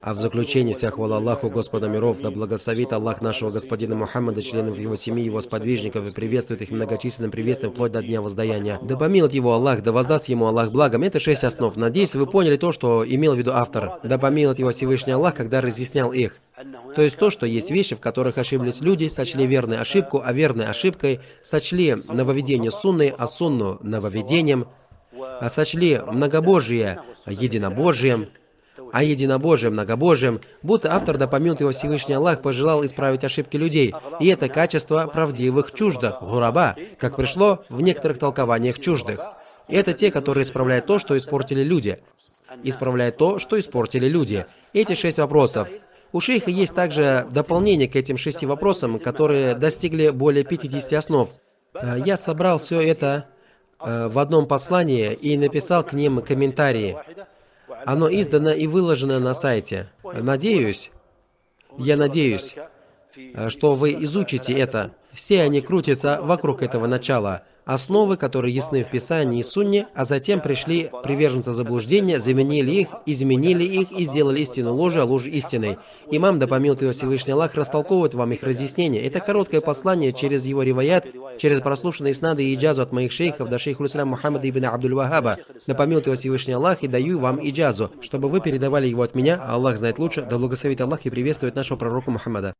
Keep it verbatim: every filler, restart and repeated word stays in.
А в заключение вся хвала Аллаху, Господа миров, да благословит Аллах нашего господина Мухаммада, членов его семьи, его сподвижников, и приветствует их многочисленным приветствием вплоть до дня воздаяния. Да помилует его Аллах, да воздаст ему Аллах благом. Это шесть основ. Надеюсь, вы поняли то, что имел в виду автор. Да помилует его Всевышний Аллах, когда разъяснял их. То есть то, что есть вещи, в которых ошиблись люди, сочли верной ошибку, а верной ошибкой, сочли нововведение сунны, а сунну нововведением, а сочли многобожие единобожием, а единобожием, многобожием, будто автор, да помилует его Всевышний Аллах, пожелал исправить ошибки людей. И это качество правдивых чуждых, гураба, как пришло в некоторых толкованиях чуждых. Это те, которые исправляют то, что испортили люди. Исправляют то, что испортили люди. Эти шесть вопросов. У шейха есть также дополнение к этим шести вопросам, которые достигли более пятидесяти основ. Я собрал все это в одном послании и написал к ним комментарии. Оно издано и выложено на сайте. Надеюсь, я надеюсь, что вы изучите это. Все они крутятся вокруг этого начала. Основы, которые ясны в Писании и Сунне, а затем пришли приверженцы заблуждения, заменили их, изменили их и сделали истину ложью, а ложь истиной. Имам, да помилует его Всевышний Аллах, растолковывает вам их разъяснение. Это короткое послание через его риваят, через прослушанные снады и иджазу от моих шейхов до шейха Ислам Мухаммада ибн Абдуль-Вахаба. Да помилует его Всевышний Аллах, и даю вам иджазу, чтобы вы передавали его от меня, а Аллах знает лучше, да благословит Аллах и приветствует нашего пророка Мухаммада.